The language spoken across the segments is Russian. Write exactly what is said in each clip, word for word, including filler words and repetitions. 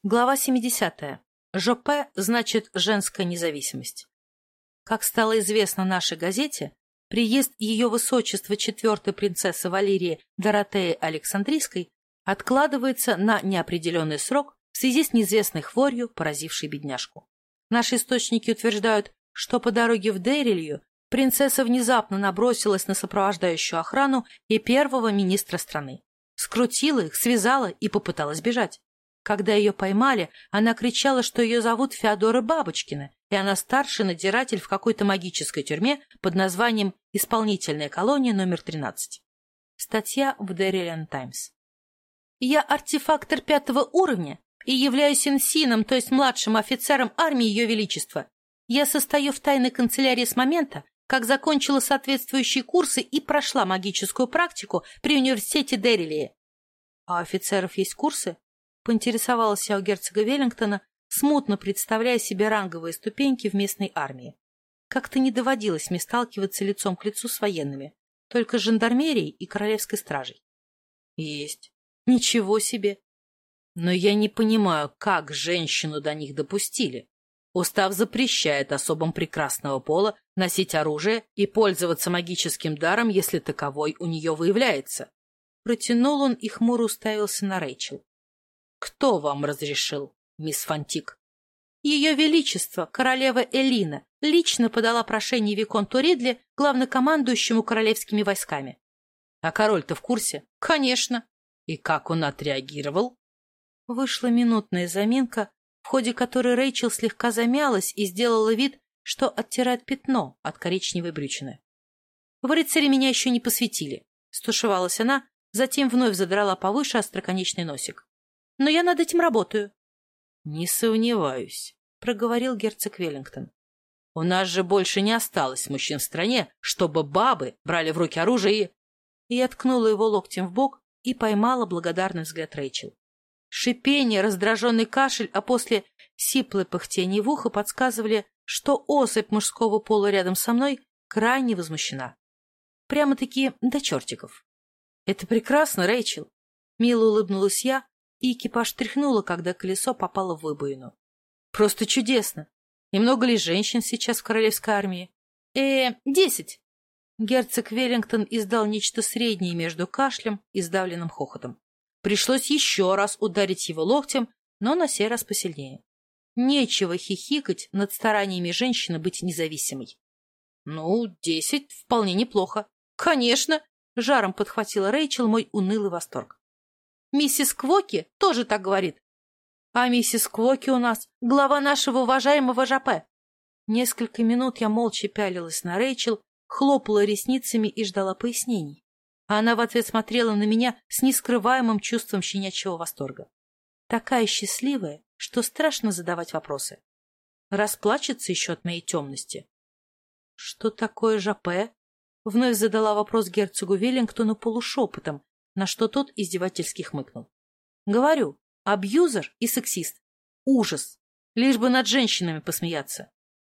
Глава семидесятая. Жопе значит женская независимость. Как стало известно нашей газете, приезд ее высочества четвертой принцессы Валерии Доротеи Александрийской откладывается на неопределенный срок в связи с неизвестной хворью, поразившей бедняжку. Наши источники утверждают, что по дороге в Дейрилью принцесса внезапно набросилась на сопровождающую охрану и первого министра страны. Скрутила их, связала и попыталась бежать. Когда ее поймали, она кричала, что ее зовут Феодора Бабочкина, и она старший надзиратель в какой-то магической тюрьме под названием «Исполнительная колония номер тринадцать». Статья в Дейрилиан Таймс. «Я артефактор пятого уровня и являюсь инсином, то есть младшим офицером армии Ее Величества. Я состою в тайной канцелярии с момента, как закончила соответствующие курсы и прошла магическую практику при университете Дейрилии». «А у офицеров есть курсы?» — поинтересовалась я у герцога Веллингтона, смутно представляя себе ранговые ступеньки в местной армии. Как-то не доводилось мне сталкиваться лицом к лицу с военными, только с жандармерией и королевской стражей. — Есть. Ничего себе! Но я не понимаю, как женщину до них допустили. Устав запрещает особам прекрасного пола носить оружие и пользоваться магическим даром, если таковой у нее выявляется. Протянул он и хмуро уставился на Рэйчел. «Кто вам разрешил, мисс Фантик?» «Ее Величество, королева Элина, лично подала прошение виконту Ридли, главнокомандующему королевскими войсками». «А король-то в курсе?» «Конечно». «И как он отреагировал?» Вышла минутная заминка, в ходе которой Рэйчел слегка замялась и сделала вид, что оттирает пятно от коричневой брючины. «В рыцаре меня еще не посвятили», — стушевалась она, затем вновь задрала повыше остроконечный носик. «Но я над этим работаю». «Не сомневаюсь», — проговорил герцог Веллингтон. «У нас же больше не осталось мужчин в стране, чтобы бабы брали в руки оружие и...» Я ткнула его локтем в бок и поймала благодарный взгляд Рэйчел. Шипение, раздраженный кашель, а после сиплое пыхтение в ухо подсказывали, что особь мужского пола рядом со мной крайне возмущена. Прямо-таки до чертиков. «Это прекрасно, Рэйчел!» — мило улыбнулась я, и экипаж тряхнуло, когда колесо попало в выбоину. «Просто чудесно! И много ли женщин сейчас в королевской армии?» «Э, десять!» Герцог Веллингтон издал нечто среднее между кашлем и сдавленным хохотом. Пришлось еще раз ударить его локтем, но на сей раз посильнее. Нечего хихикать над стараниями женщины быть независимой. «Ну, десять вполне неплохо». «Конечно!» — жаром подхватила Рэйчел мой унылый восторг. «Миссис Квоки тоже так говорит». «А миссис Квоки у нас глава нашего уважаемого Жопе». Несколько минут я молча пялилась на Рэйчел, хлопала ресницами и ждала пояснений. А она в ответ смотрела на меня с нескрываемым чувством щенячьего восторга. Такая счастливая, что страшно задавать вопросы. Расплачется еще от моей темности. — Что такое Жопе? — вновь задала вопрос герцогу Веллингтону полушепотом, на что тот издевательски хмыкнул. — Говорю, абьюзер и сексист. Ужас. Лишь бы над женщинами посмеяться.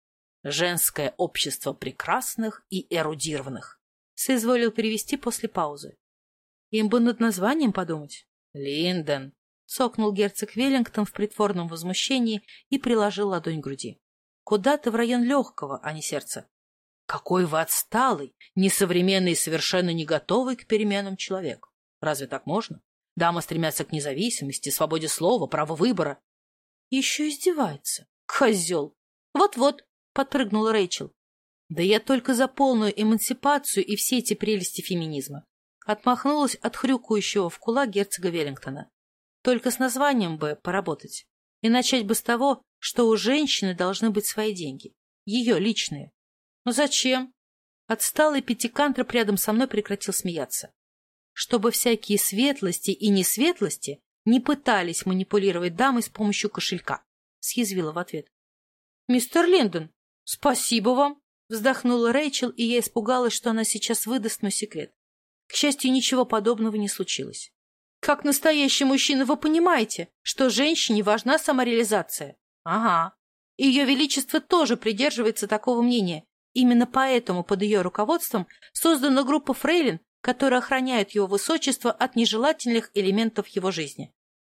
— Женское общество прекрасных и эрудированных, — соизволил перевести после паузы. — Им бы над названием подумать. — Линден, — цокнул герцог Веллингтон в притворном возмущении и приложил ладонь к груди. — Куда-то в район легкого, а не сердца. — Какой вы отсталый, несовременный и совершенно не готовый к переменам человек. Разве так можно? Дамы стремятся к независимости, свободе слова, праву выбора. — Еще издевается. Козел! Вот-вот, — подпрыгнула Рэйчел. — Да я только за полную эмансипацию и все эти прелести феминизма. Отмахнулась от хрюкающего в кулак герцога Веллингтона. Только с названием бы поработать. И начать бы с того, что у женщины должны быть свои деньги. Ее личные. Ну зачем? Отсталый пятикантроп рядом со мной прекратил смеяться. Чтобы всякие светлости и несветлости не пытались манипулировать дамой с помощью кошелька. Съязвила в ответ. — Мистер Линдон, спасибо вам! Вздохнула Рэйчел, и я испугалась, что она сейчас выдаст мой секрет. К счастью, ничего подобного не случилось. Как настоящий мужчина вы понимаете, что женщине важна самореализация? Ага. Ее Величество тоже придерживается такого мнения. Именно поэтому под ее руководством создана группа фрейлин, которые охраняют его высочество от нежелательных элементов его жизни.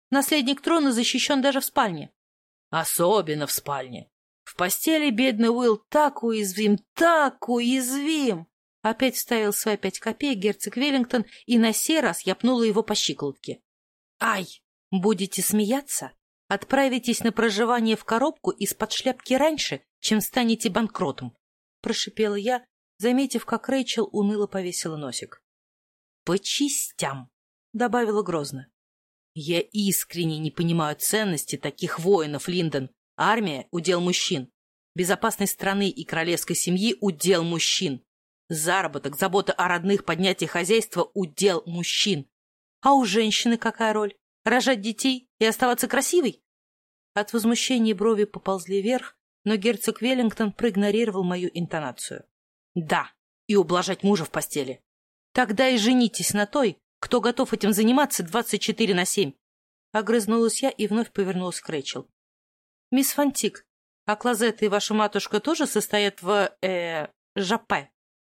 Наследник трона защищен даже в спальне. Особенно в спальне. В постели бедный Уилл так уязвим, так уязвим. Опять вставил свои пять копеек герцог Веллингтон, и на сей раз я пнула его по щиколотке. Ай! Будете смеяться? Отправитесь на проживание в коробку из-под шляпки раньше, чем станете банкротом, — прошипела я, заметив, как Рэйчел уныло повесила носик. — По частям, — добавила грозно. — Я искренне не понимаю ценности таких воинов, Линдон. Армия — удел мужчин. Безопасность страны и королевской семьи — удел мужчин. Заработок, забота о родных, поднятие хозяйства — удел мужчин. А у женщины какая роль? Рожать детей и оставаться красивой? От возмущения брови поползли вверх, но герцог Веллингтон проигнорировал мою интонацию. Да, и ублажать мужа в постели. Тогда и женитесь на той, кто готов этим заниматься двадцать четыре на семь. Огрызнулась я и вновь повернулась к Рэйчел. Мисс Фантик, а Клозетта и ваша матушка тоже состоят в... э... жапе?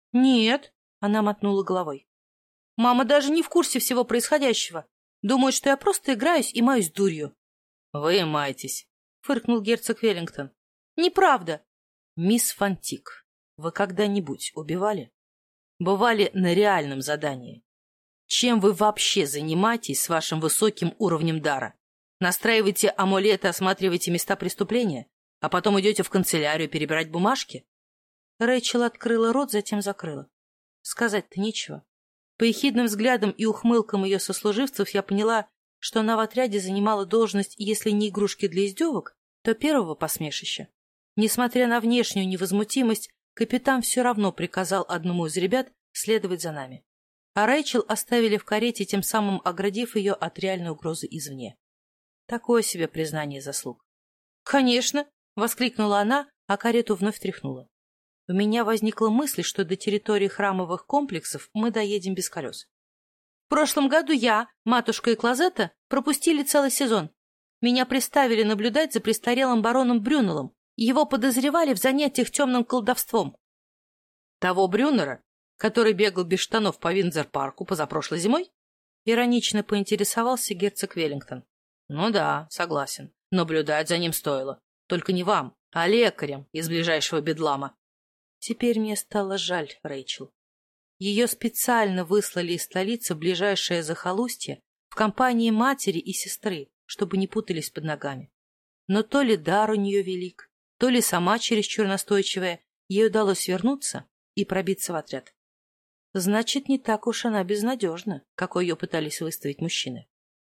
Нет, она мотнула головой. Мама даже не в курсе всего происходящего. Думает, что я просто играюсь и маюсь дурью. — Вы маетесь, — фыркнул герцог Веллингтон. — Неправда. — Мисс Фантик, вы когда-нибудь убивали? Бывали на реальном задании? Чем вы вообще занимаетесь с вашим высоким уровнем дара? Настраиваете амулеты, осматриваете места преступления, а потом идете в канцелярию перебирать бумажки? Рэйчел открыла рот, затем закрыла. Сказать-то нечего. По ехидным взглядам и ухмылкам ее сослуживцев я поняла, что она в отряде занимала должность, если не игрушки для издевок, то первого посмешища. Несмотря на внешнюю невозмутимость, капитан все равно приказал одному из ребят следовать за нами. А Рэйчел оставили в карете, тем самым оградив ее от реальной угрозы извне. Такое себе признание заслуг. «Конечно!» — воскликнула она, а карету вновь тряхнула. У меня возникла мысль, что до территории храмовых комплексов мы доедем без колес. В прошлом году я, матушка и Клозетта пропустили целый сезон. Меня приставили наблюдать за престарелым бароном Брюнелом. Его подозревали в занятиях темным колдовством. Того Брюнера, который бегал без штанов по Виндзор-парку позапрошлой зимой? Иронично поинтересовался герцог Веллингтон. Ну да, согласен. Наблюдать за ним стоило. Только не вам, а лекарям из ближайшего бедлама. Теперь мне стало жаль Рэйчел. Ее специально выслали из столицы в ближайшее захолустье в компании матери и сестры, чтобы не путались под ногами. Но то ли дар у нее велик, то ли сама чересчур настойчивая, ей удалось вернуться и пробиться в отряд. Значит, не так уж она безнадежна, какой ее пытались выставить мужчины.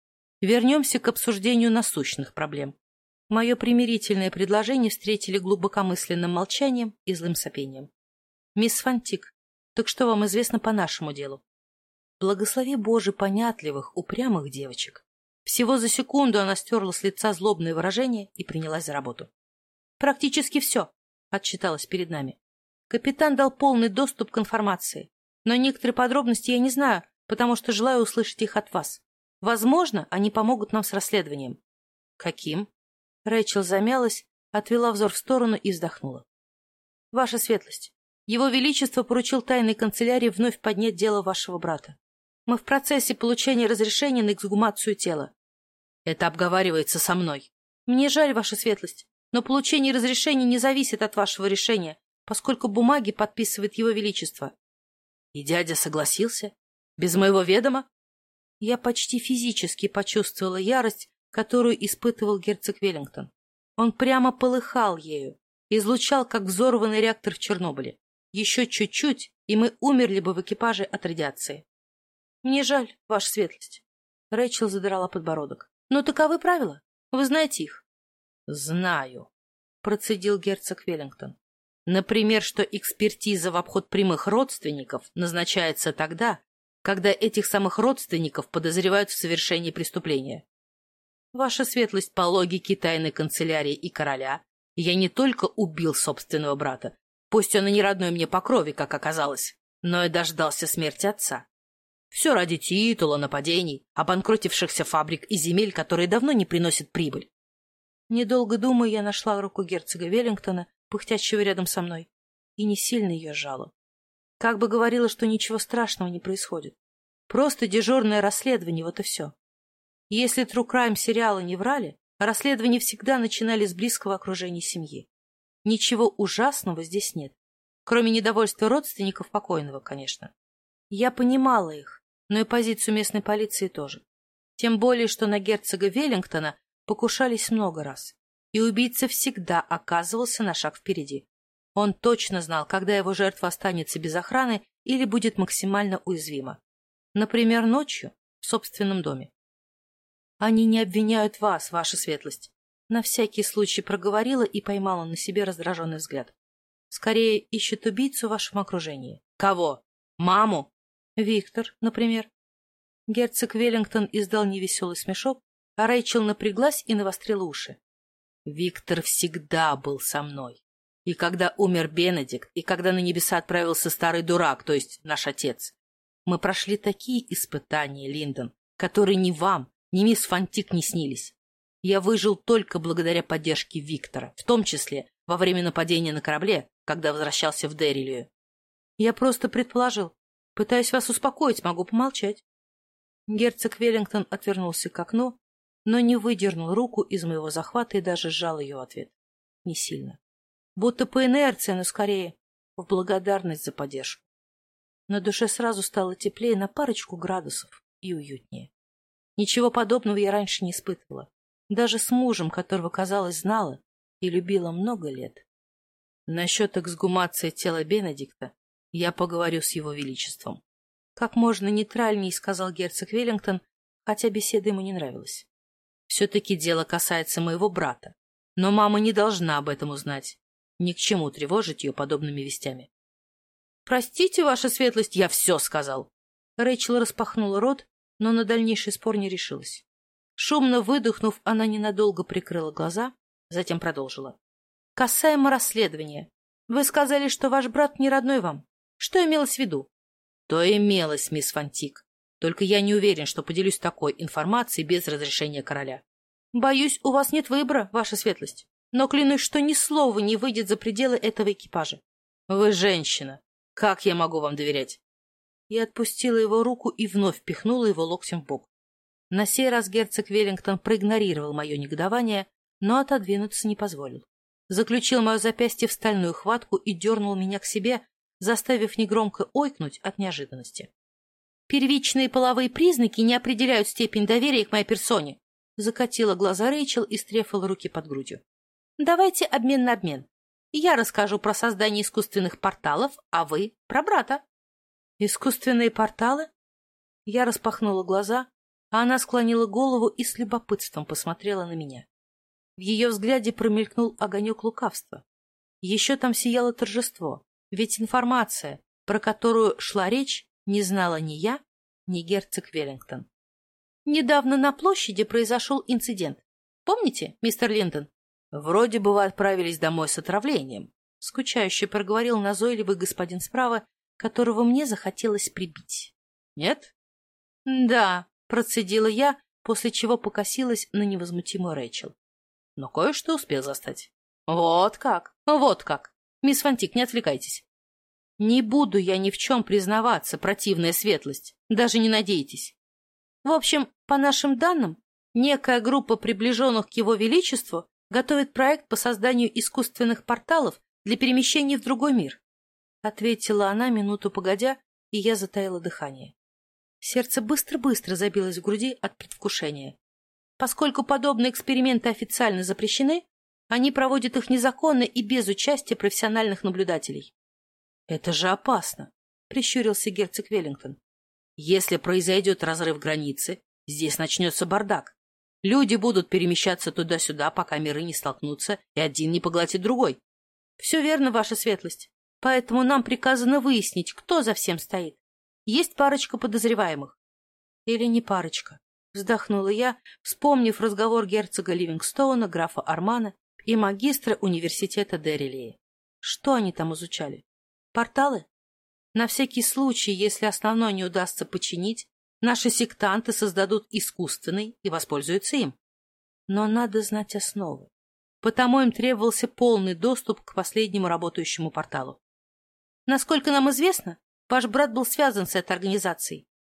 Вернемся к обсуждению насущных проблем. Мое примирительное предложение встретили глубокомысленным молчанием и злым сопением. «Мисс Фантик, так что вам известно по нашему делу?» Благослови Боже понятливых, упрямых девочек. Всего за секунду она стерла с лица злобное выражение и принялась за работу. «Практически все», — отчиталась перед нами. «Капитан дал полный доступ к информации, но некоторые подробности я не знаю, потому что желаю услышать их от вас. Возможно, они помогут нам с расследованием». «Каким?» Рэйчел замялась, отвела взор в сторону и вздохнула. «Ваша светлость, его величество поручил тайной канцелярии вновь поднять дело вашего брата. Мы в процессе получения разрешения на эксгумацию тела». «Это обговаривается со мной». «Мне жаль, ваша светлость, но получение разрешения не зависит от вашего решения, поскольку бумаги подписывает его величество». «И дядя согласился? Без моего ведома?» Я почти физически почувствовала ярость, которую испытывал герцог Веллингтон. Он прямо полыхал ею, излучал, как взорванный реактор в Чернобыле. Еще чуть-чуть, и мы умерли бы в экипаже от радиации. — Мне жаль, ваша светлость. Рэйчел задрала подбородок. — Но таковы правила. Вы знаете их. — Знаю, — процедил герцог Веллингтон. — Например, что экспертиза в обход прямых родственников назначается тогда, когда этих самых родственников подозревают в совершении преступления. Ваша светлость, по логике тайной канцелярии и короля, я не только убил собственного брата, пусть он и не родной мне по крови, как оказалось, но и дождался смерти отца. Все ради титула, нападений, обанкротившихся фабрик и земель, которые давно не приносят прибыль. Недолго думая, я нашла руку герцога Веллингтона, пыхтящего рядом со мной, и не сильно ее сжала. Как бы говорила, что ничего страшного не происходит. Просто дежурное расследование, вот и все. Если True Crime сериалы не врали, расследования всегда начинали с близкого окружения семьи. Ничего ужасного здесь нет, кроме недовольства родственников покойного, конечно. Я понимала их, но и позицию местной полиции тоже. Тем более, что на герцога Веллингтона покушались много раз, и убийца всегда оказывался на шаг впереди. Он точно знал, когда его жертва останется без охраны или будет максимально уязвима. Например, ночью в собственном доме. «Они не обвиняют вас, ваша светлость», — на всякий случай проговорила и поймала на себе раздраженный взгляд. «Скорее ищут убийцу в вашем окружении». «Кого? Маму?» «Виктор, например». Герцог Веллингтон издал невеселый смешок, а Рэйчел напряглась и навострила уши. «Виктор всегда был со мной. И когда умер Бенедикт, и когда на небеса отправился старый дурак, то есть наш отец. Мы прошли такие испытания, Линдон, которые ни вам, ни мисс Фантик не снились. Я выжил только благодаря поддержке Виктора, в том числе во время нападения на корабле, когда возвращался в Деррилию. Я просто предположил. Пытаюсь вас успокоить, могу помолчать». Герцог Веллингтон отвернулся к окну, но не выдернул руку из моего захвата и даже сжал ее в ответ. Не сильно. Будто по инерции, но скорее в благодарность за поддержку. На душе сразу стало теплее на парочку градусов и уютнее. Ничего подобного я раньше не испытывала. Даже с мужем, которого, казалось, знала и любила много лет. Насчет эксгумации тела Бенедикта я поговорю с его величеством. Как можно нейтральней, сказал герцог Веллингтон, хотя беседа ему не нравилась. Все-таки дело касается моего брата, но мама не должна об этом узнать. Ни к чему тревожить ее подобными вестями. «Простите, ваша светлость, я все сказал!» Рэйчел распахнула рот, но на дальнейший спор не решилась. Шумно выдохнув, она ненадолго прикрыла глаза, затем продолжила. «Касаемо расследования. Вы сказали, что ваш брат не родной вам. Что имелось в виду?» «То имелось, мисс Фантик. Только я не уверен, что поделюсь такой информацией без разрешения короля». «Боюсь, у вас нет выбора, ваша светлость. Но клянусь, что ни слова не выйдет за пределы этого экипажа». «Вы женщина. Как я могу вам доверять?» Я отпустила его руку и вновь пихнула его локтем в бок. На сей раз герцог Веллингтон проигнорировал мое негодование, но отодвинуться не позволил. Заключил мое запястье в стальную хватку и дернул меня к себе, заставив негромко ойкнуть от неожиданности. «Первичные половые признаки не определяют степень доверия к моей персоне», закатила глаза Рэйчел и стрефала руки под грудью. «Давайте обмен на обмен. Я расскажу про создание искусственных порталов, а вы — про брата». «Искусственные порталы?» Я распахнула глаза, а она склонила голову и с любопытством посмотрела на меня. В ее взгляде промелькнул огонек лукавства. Еще там сияло торжество, ведь информация, про которую шла речь, не знала ни я, ни герцог Веллингтон. «Недавно на площади произошел инцидент. Помните, мистер Линдон?» «Вроде бы вы отправились домой с отравлением», — скучающе проговорил назойливый господин справа, которого мне захотелось прибить. «Нет?» «Да», — процедила я, после чего покосилась на невозмутимую Рэйчел. «Но кое-что успел застать». «Вот как, вот как. Мисс Фантик, не отвлекайтесь». «Не буду я ни в чем признаваться, противная светлость. Даже не надейтесь. В общем, по нашим данным, некая группа приближенных к его величеству готовит проект по созданию искусственных порталов для перемещения в другой мир», — ответила она минуту погодя, и я затаила дыхание. Сердце быстро-быстро забилось в груди от предвкушения. Поскольку подобные эксперименты официально запрещены, они проводят их незаконно и без участия профессиональных наблюдателей. «Это же опасно», — прищурился герцог Веллингтон. «Если произойдет разрыв границы, здесь начнется бардак. Люди будут перемещаться туда-сюда, пока миры не столкнутся, и один не поглотит другой». «Все верно, ваша светлость. Поэтому нам приказано выяснить, кто за всем стоит. Есть парочка подозреваемых». «Или не парочка», — вздохнула я, вспомнив разговор герцога Ливингстоуна, графа Армана и магистра университета Деррилии. Что они там изучали? Порталы? На всякий случай, если основной не удастся починить, наши сектанты создадут искусственный и воспользуются им. Но надо знать основы. Потому им требовался полный доступ к последнему работающему порталу. Насколько нам известно, ваш брат был связан с этой организацией.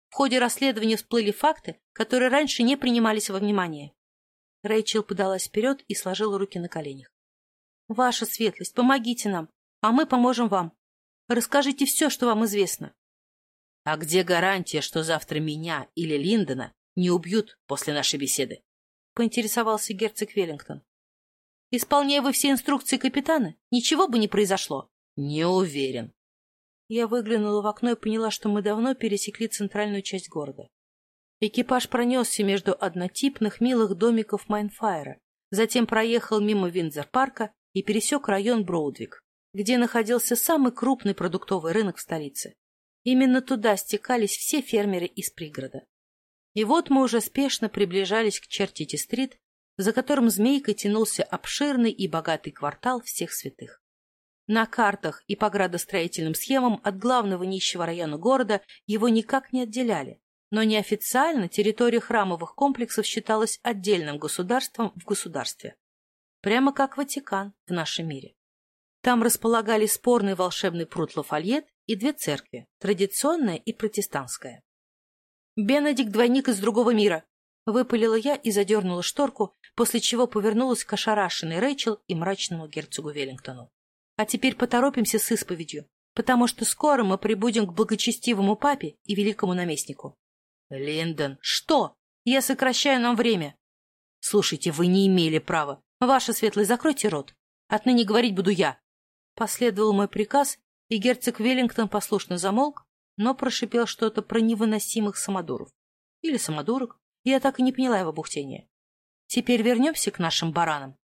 В ходе расследования всплыли факты, которые раньше не принимались во внимание. Рэйчел подалась вперед и сложила руки на коленях. «Ваша светлость, помогите нам, а мы поможем вам. Расскажите все, что вам известно». «А где гарантия, что завтра меня или Линдона не убьют после нашей беседы?» — поинтересовался герцог Веллингтон. «Исполняя вы все инструкции капитана, ничего бы не произошло». «Не уверен». Я выглянула в окно и поняла, что мы давно пересекли центральную часть города. Экипаж пронесся между однотипных милых домиков Майнфайра, затем проехал мимо Виндзор-парка и пересек район Броудвик, где находился самый крупный продуктовый рынок в столице. Именно туда стекались все фермеры из пригорода. И вот мы уже спешно приближались к Чертити-стрит, за которым змейкой тянулся обширный и богатый квартал всех святых. На картах и по градостроительным схемам от главного нищего района города его никак не отделяли, но неофициально территория храмовых комплексов считалась отдельным государством в государстве. Прямо как Ватикан в нашем мире. Там располагались спорный волшебный пруд Лафайет и две церкви, традиционная и протестантская. «Бенедикт — двойник из другого мира!» — выпалила я и задернула шторку, после чего повернулась к ошарашенной Рэйчел и мрачному герцогу Веллингтону. «А теперь поторопимся с исповедью, потому что скоро мы прибудем к благочестивому папе и великому наместнику». «Линдон, что? Я сокращаю нам время». «Слушайте, вы не имели права. Ваша светлость, закройте рот. Отныне говорить буду я». Последовал мой приказ, и герцог Веллингтон послушно замолк, но прошипел что-то про невыносимых самодуров. Или самодурок. Я так и не поняла его бухтения. Теперь вернемся к нашим баранам.